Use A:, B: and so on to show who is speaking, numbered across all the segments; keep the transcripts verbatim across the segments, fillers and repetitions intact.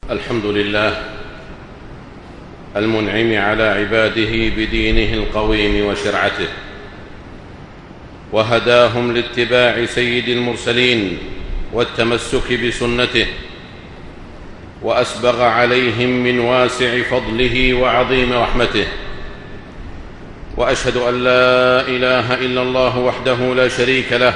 A: الحمد لله المنعم على عباده بدينه القويم وشرعته، وهداهم لاتباع سيد المرسلين والتمسك بسنته، وأسبغ عليهم من واسع فضله وعظيم رحمته. وأشهد أن لا إله إلا الله وحده لا شريك له،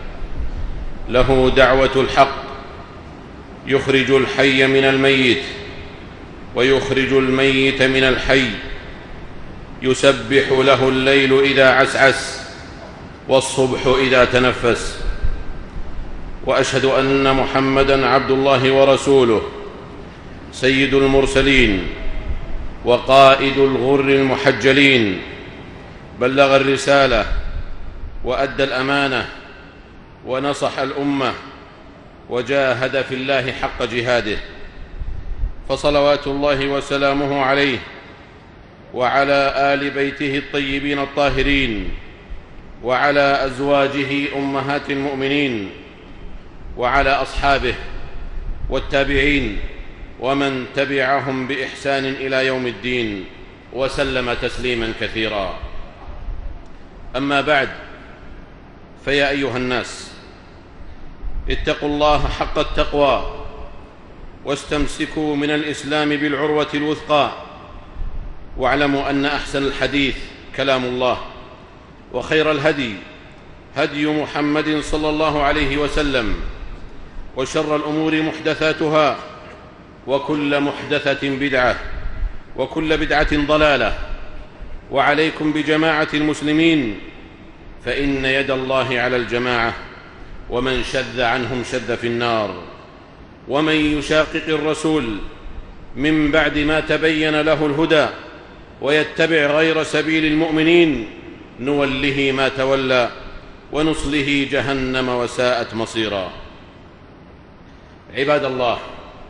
A: له دعوة الحق، يخرج الحي من الميت ويخرج الميت من الحي، يسبح له الليل إذا عسعس والصبح إذا تنفس. وأشهد أن محمدًا عبد الله ورسوله، سيد المرسلين وقائد الغر المحجلين، بلغ الرسالة وأدى الأمانة ونصح الأمة وجاهد في الله حق جهاده، فصلوات الله وسلامه عليه وعلى آل بيته الطيبين الطاهرين، وعلى أزواجه أمهات المؤمنين، وعلى أصحابه والتابعين ومن تبعهم بإحسان إلى يوم الدين، وسلم تسليما كثيرا. أما بعد، فيا أيها الناس، اتقوا الله حق التقوى، واستمسكوا من الإسلام بالعروة الوثقى، واعلموا أن أحسن الحديث كلام الله، وخير الهدي هدي محمد صلى الله عليه وسلم، وشر الأمور محدثاتها، وكل محدثة بدعة، وكل بدعة ضلالة. وعليكم بجماعة المسلمين، فإن يد الله على الجماعة، ومن شذ عنهم شذ في النار. ومن يشاقق الرسول من بعد ما تبين له الهدى ويتبع غير سبيل المؤمنين، نوله ما تولى ونصله جهنم وساءت مصيرا. عباد الله،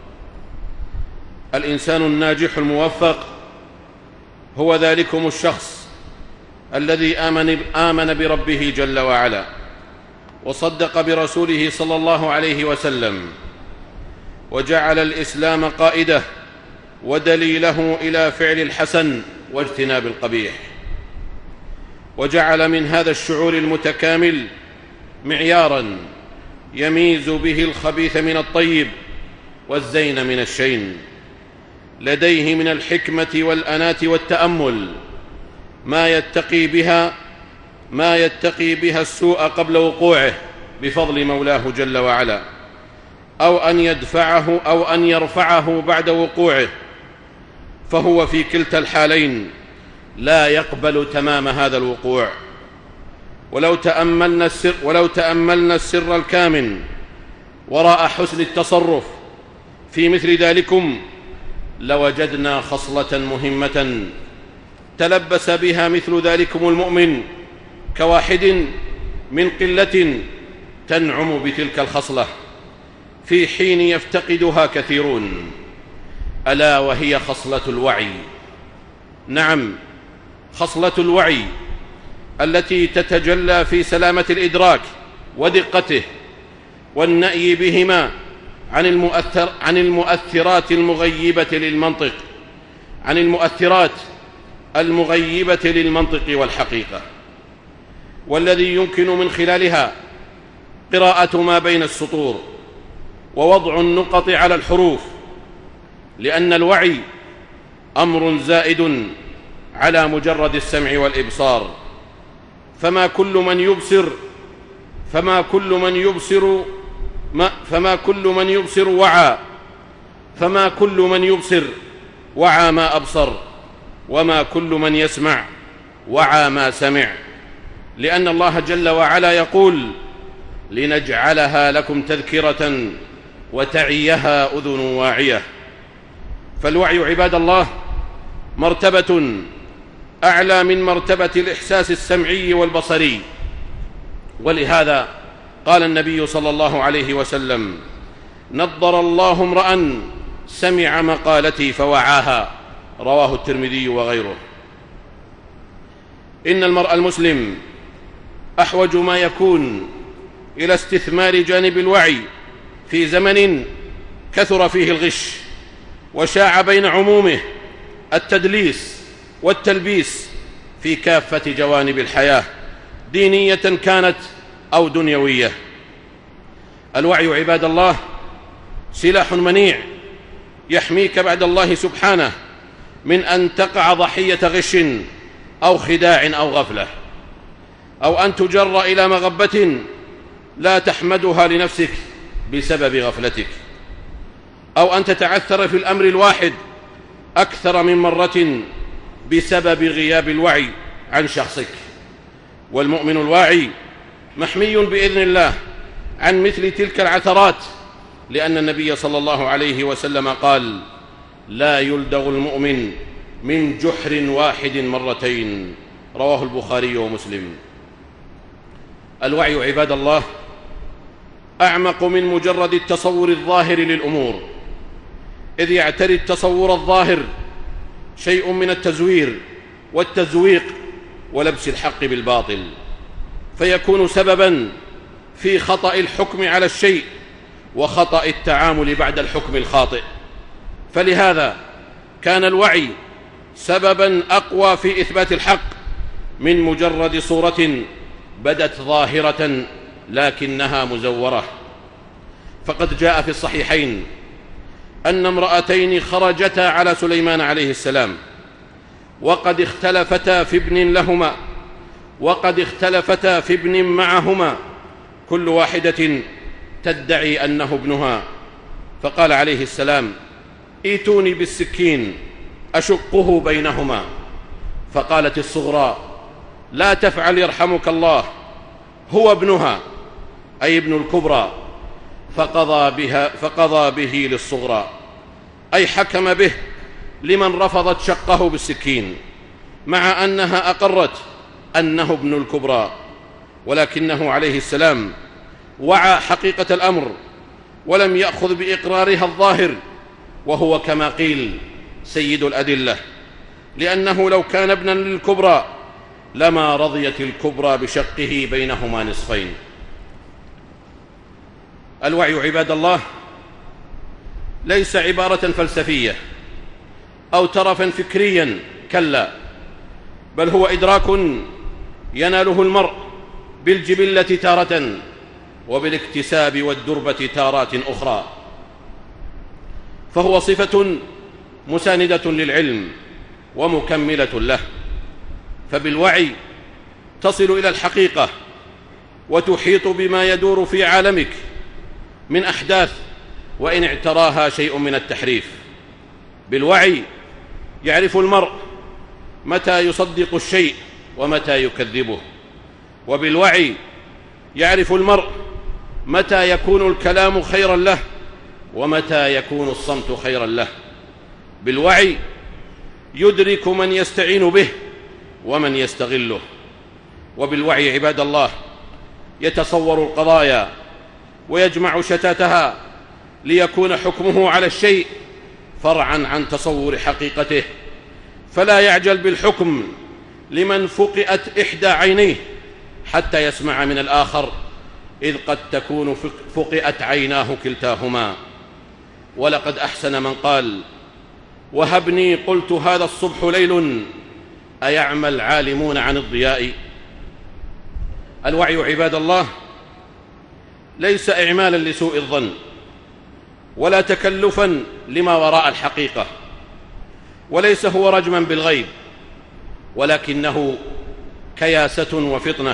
A: الإنسان الناجح الموفق هو ذلكم الشخص الذي آمن, آمن بربه جل وعلا، وصدق برسوله صلى الله عليه وسلم، وجعل الإسلام قائده ودليله إلى فعل الحسن واجتناب القبيح، وجعل من هذا الشعور المتكامل معياراً يميز به الخبيث من الطيب والزين من الشين. لديه من الحكمة والأناة والتأمل ما يتقي بها ما يتقي بها السوء قبل وقوعه بفضل مولاه جل وعلا، أو أن يدفعه أو أن يرفعه بعد وقوعه، فهو في كلتا الحالين لا يقبل تمام هذا الوقوع. ولو تأملنا السر, ولو تأملنا السر الكامن وراء حسن التصرف في مثل ذلكم، لوجدنا خصلة مهمة تلبس بها مثل ذلكم المؤمن كواحد من قلة تنعم بتلك الخصلة في حين يفتقدها كثيرون، ألا وهي خصلة الوعي. نعم، خصلة الوعي التي تتجلى في سلامة الإدراك ودقته، والنأي بهما عن المؤثر عن المؤثرات المغيبة للمنطق عن المؤثرات المغيبة للمنطق والحقيقة، والذي يمكن من خلالها قراءة ما بين السطور ووضع النقط على الحروف، لأن الوعي أمر زائد على مجرد السمع والإبصار. فما كل من يبصر فما كل من يبصر ما فما كل من يبصر وعى فما كل من يبصر وعى ما أبصر، وما كل من يسمع وعى ما سمع، لأن الله جل وعلا يقول: لنجعلها لكم تذكرة وتعيها أذن واعية. فالوعي عباد الله مرتبة أعلى من مرتبة الإحساس السمعي والبصري، ولهذا قال النبي صلى الله عليه وسلم: نضر الله امرأ سمع مقالتي فوعاها، رواه الترمذي وغيره. إن المرء المسلم أحوج ما يكون إلى استثمار جانب الوعي في زمن كثر فيه الغش وشاع بين عمومه التدليس والتلبيس في كافة جوانب الحياة، دينية كانت أو دنيوية. الوعي عباد الله سلاح منيع يحميك بعد الله سبحانه من أن تقع ضحية غش أو خداع أو غفلة، أو أن تجر إلى مغبة لا تحمدها لنفسك بسبب غفلتك، أو أن تتعثر في الأمر الواحد أكثر من مرة بسبب غياب الوعي عن شخصك. والمؤمن الواعي محمي بإذن الله عن مثل تلك العثرات، لأن النبي صلى الله عليه وسلم قال: لا يلدغ المؤمن من جحر واحد مرتين، رواه البخاري ومسلم. الوعي عباد الله أعمق من مجرد التصور الظاهر للأمور، إذ يعتري التصور الظاهر شيء من التزوير والتزويق ولبس الحق بالباطل، فيكون سبباً في خطأ الحكم على الشيء وخطأ التعامل بعد الحكم الخاطئ. فلهذا كان الوعي سبباً أقوى في إثبات الحق من مجرد صورة بدت ظاهرة لكنها مزورة. فقد جاء في الصحيحين أن امرأتين خرجتا على سليمان عليه السلام وقد اختلفتا في ابن لهما وقد اختلفتا في ابن معهما، كل واحدة تدعي أنه ابنها. فقال عليه السلام: ائتوني بالسكين أشقه بينهما. فقالت الصغرى: لا تفعل يرحمك الله، هو ابنها، أي ابن الكبرى. فقضى, بها فقضى به للصغرى، أي حكم به لمن رفضت شقه بالسكين، مع أنها أقرت أنه ابن الكبرى، ولكنه عليه السلام وعى حقيقة الأمر ولم يأخذ بإقرارها الظاهر، وهو كما قيل سيد الأدلة، لأنه لو كان ابنا للكبرى لما رضيت الكبرى بشقه بينهما نصفين. الوعي عباد الله ليس عبارة فلسفية أو ترفا فكريا، كلا، بل هو إدراك يناله المرء بالجبلة تارة وبالاكتساب والدربة تارات أخرى، فهو صفة مساندة للعلم ومكملة له. فبالوعي تصل إلى الحقيقة وتحيط بما يدور في عالمك من أحداث وإن اعتراها شيء من التحريف. بالوعي يعرف المرء متى يصدق الشيء ومتى يكذبه، وبالوعي يعرف المرء متى يكون الكلام خيرا له ومتى يكون الصمت خيرا له. بالوعي يدرك من يستعين به ومن يستغله. وبالوعي عباد الله يتصور القضايا ويجمع شتاتها ليكون حكمه على الشيء فرعا عن تصور حقيقته، فلا يعجل بالحكم لمن فقئت إحدى عينيه حتى يسمع من الآخر، إذ قد تكون فقئت عيناه كلتاهما. ولقد أحسن من قال: وهبني قلت هذا الصبح ليل، أيعمى العالمون عن الضياء. الوعي عباد الله ليس إعمالا لسوء الظن ولا تكلفا لما وراء الحقيقة، وليس هو رجما بالغيب، ولكنه كياسة وفطنة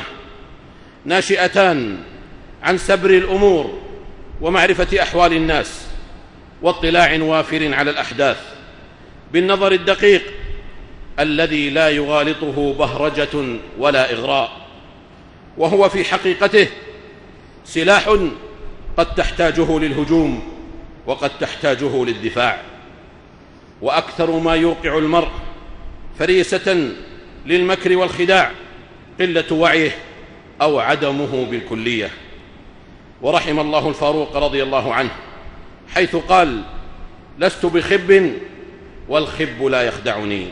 A: ناشئتان عن سبر الأمور ومعرفة أحوال الناس واطلاع وافر على الأحداث بالنظر الدقيق الذي لا يغالطه بهرجة ولا إغراء، وهو في حقيقته سلاح قد تحتاجه للهجوم وقد تحتاجه للدفاع. وأكثر ما يوقع المرء فريسة للمكر والخداع قلة وعيه أو عدمه بالكلية. ورحم الله الفاروق رضي الله عنه حيث قال: لست بخب والخب لا يخدعني.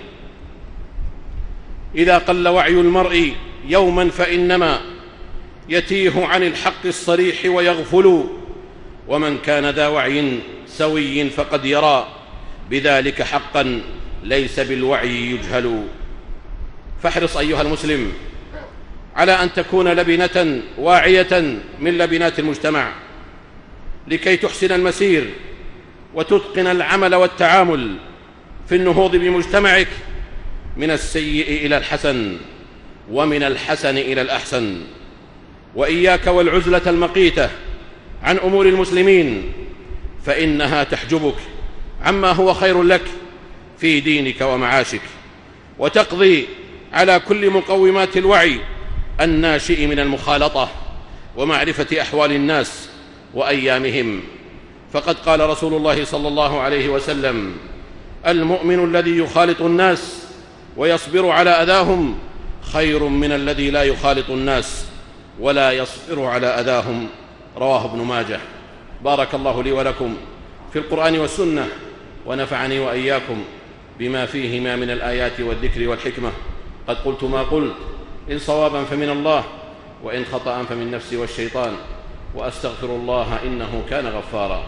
A: إذا قل وعي المرء يوما فإنما يتيه عن الحق الصريح ويغفل، ومن كان ذا وعي سوي فقد يرى بذلك حقا ليس بالوعي يجهل. فاحرص أيها المسلم على أن تكون لبنة واعية من لبنات المجتمع لكي تحسن المسير وتتقن العمل والتعامل في النهوض بمجتمعك من السيء إلى الحسن ومن الحسن إلى الأحسن. وإياك والعزلة المقيتة عن أمور المسلمين، فإنها تحجبك عما هو خير لك في دينك ومعاشك، وتقضي على كل مقومات الوعي الناشئ من المخالطة ومعرفة أحوال الناس وأيامهم. فقد قال رسول الله صلى الله عليه وسلم: المؤمن الذي يخالط الناس ويصبر على أذاهم خير من الذي لا يخالط الناس ولا يصبر على أذاهم. رواه ابن ماجه. بارك الله لي ولكم في القرآن والسنة، ونفعني وإياكم بما فيهما من الآيات والذكر والحكمة. قد قلت ما قلت، إن صوابا فمن الله، وإن خطأ فمن نفسي والشيطان، وأستغفر الله إنه كان غفارا.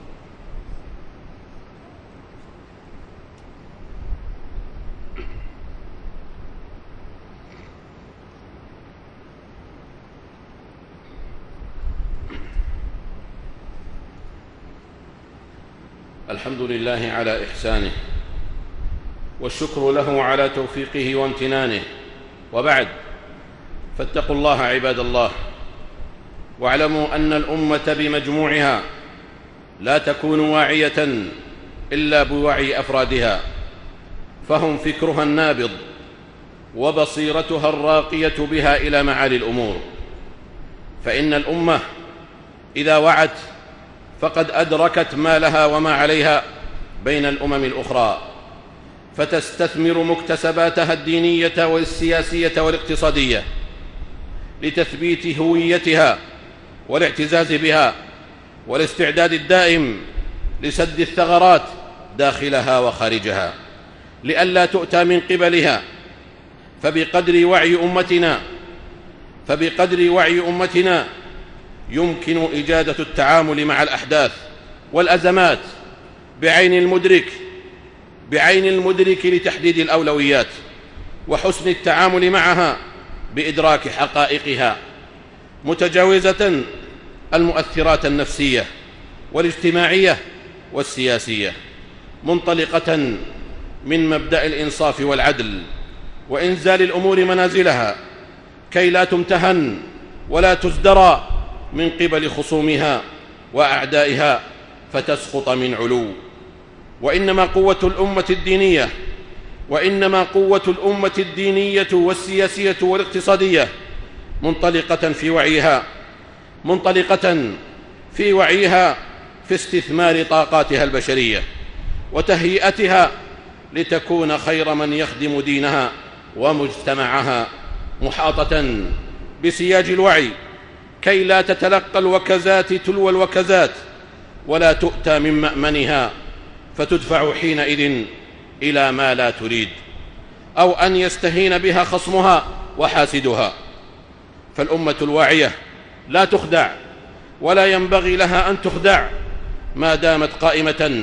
A: الحمد لله على إحسانه، والشكر له على توفيقه وامتنانه، وبعد، فاتقوا الله عباد الله، واعلموا أن الأمة بمجموعها لا تكون واعية إلا بوعي أفرادها، فهم فكرها النابض وبصيرتها الراقية بها إلى معالي الأمور. فإن الأمة إذا وعت فقد أدركت ما لها وما عليها بين الأمم الأخرى، فتستثمر مكتسباتها الدينية والسياسية والاقتصادية لتثبيت هويتها والاعتزاز بها والاستعداد الدائم لسد الثغرات داخلها وخارجها لئلا تؤتى من قبلها. فبقدر وعي أمتنا فبقدر وعي أمتنا يمكن إجادة التعامل مع الأحداث والأزمات بعين المدرك بعين المدرك لتحديد الأولويات وحسن التعامل معها بإدراك حقائقها، متجاوزة المؤثرات النفسية والاجتماعية والسياسية، منطلقة من مبدأ الإنصاف والعدل وإنزال الأمور منازلها كي لا تمتهن ولا تزدرى من قبل خصومها وأعدائها فتسقط من علو. وإنما قوة الأمة الدينية وإنما قوة الأمة الدينية والسياسية والاقتصادية منطلقة في وعيها منطلقة في وعيها في استثمار طاقاتها البشرية وتهيئتها لتكون خير من يخدم دينها ومجتمعها، محاطة بسياج الوعي كي لا تتلقى الوكزات تلو الوكزات ولا تؤتى من مأمنها فتدفع حينئذ إلى ما لا تريد، أو أن يستهين بها خصمها وحاسدها. فالأمة الواعية لا تخدع ولا ينبغي لها أن تخدع ما دامت قائمة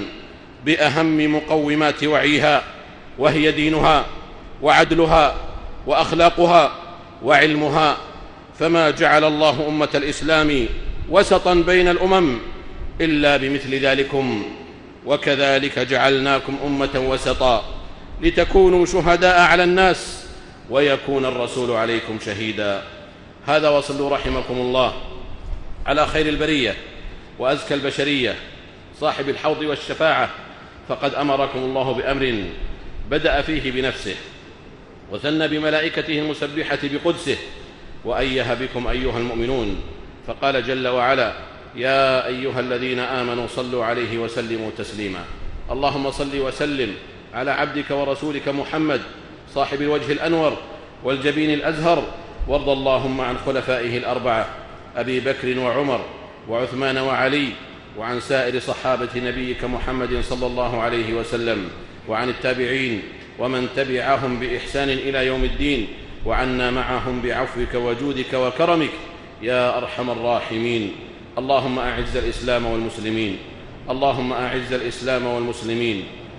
A: بأهم مقومات وعيها، وهي دينها وعدلها وأخلاقها وعلمها. فما جعل الله أمة الإسلام وسطا بين الأمم إلا بمثل ذلكم، وكذلك جعلناكم أمة وسطا لتكونوا شهداء على الناس ويكون الرسول عليكم شهيدا. هذا وصلوا رحمكم الله على خير البرية وأزكى البشرية صاحب الحوض والشفاعة، فقد أمركم الله بأمر بدأ فيه بنفسه وثنى بملائكته المسبحة بقدسه وأيه بكم أيها المؤمنون، فقال جل وعلا: يا أيها الذين آمنوا صلوا عليه وسلموا تسليما. اللهم صل وسلم على عبدك ورسولك محمد صاحب الوجه الأنور والجبين الأزهر، وارض اللهم عن خلفائه الأربعة أبي بكر وعمر وعثمان وعلي، وعن سائر صحابة نبيك محمد صلى الله عليه وسلم، وعن التابعين ومن تبعهم بإحسان إلى يوم الدين، وعنا معهم بعفوك وجودك وكرمك يا أرحم الراحمين. اللهم أعز الإسلام والمسلمين اللهم أعز الإسلام والمسلمين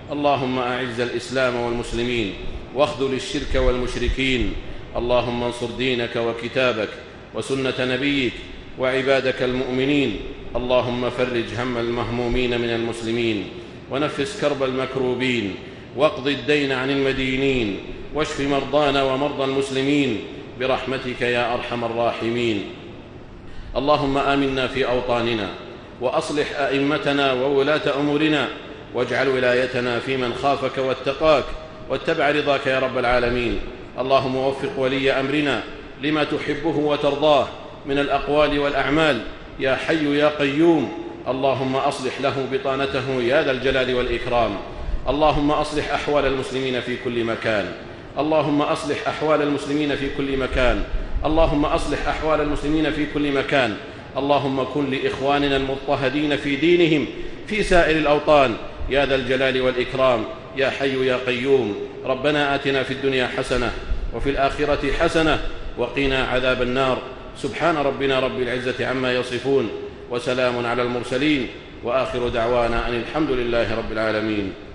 A: اللهم أعز الإسلام والمسلمين واخذل الشرك والمشركين. اللهم انصر دينك وكتابك وسنة نبيك وعبادك المؤمنين. اللهم فرج هم المهمومين من المسلمين ونفس كرب المكروبين واقض الدين عن المدينين واشف مرضانا ومرضى المسلمين برحمتك يا أرحم الراحمين. اللهم آمنا في أوطاننا وأصلح أئمتنا وولاة أمورنا واجعل ولايتنا في من خافك واتقاك واتبع رضاك يا رب العالمين. اللهم وفق ولي أمرنا لما تحبه وترضاه من الأقوال والأعمال يا حي يا قيوم. اللهم أصلح له بطانته يا ذا الجلال والإكرام. اللهم أصلح أحوال المسلمين في كل مكان. اللهم أصلح أحوال المسلمين في كل مكان. اللهم أصلح أحوال المسلمين في كل مكان. اللهم كن لإخواننا المضطهدين في دينهم في سائر الأوطان يا ذا الجلال والإكرام يا حي يا قيوم. ربنا آتنا في الدنيا حسنة وفي الآخرة حسنة وقنا عذاب النار. سبحان ربنا رب العزة عما يصفون وسلام على المرسلين وآخر دعوانا أن الحمد لله رب العالمين.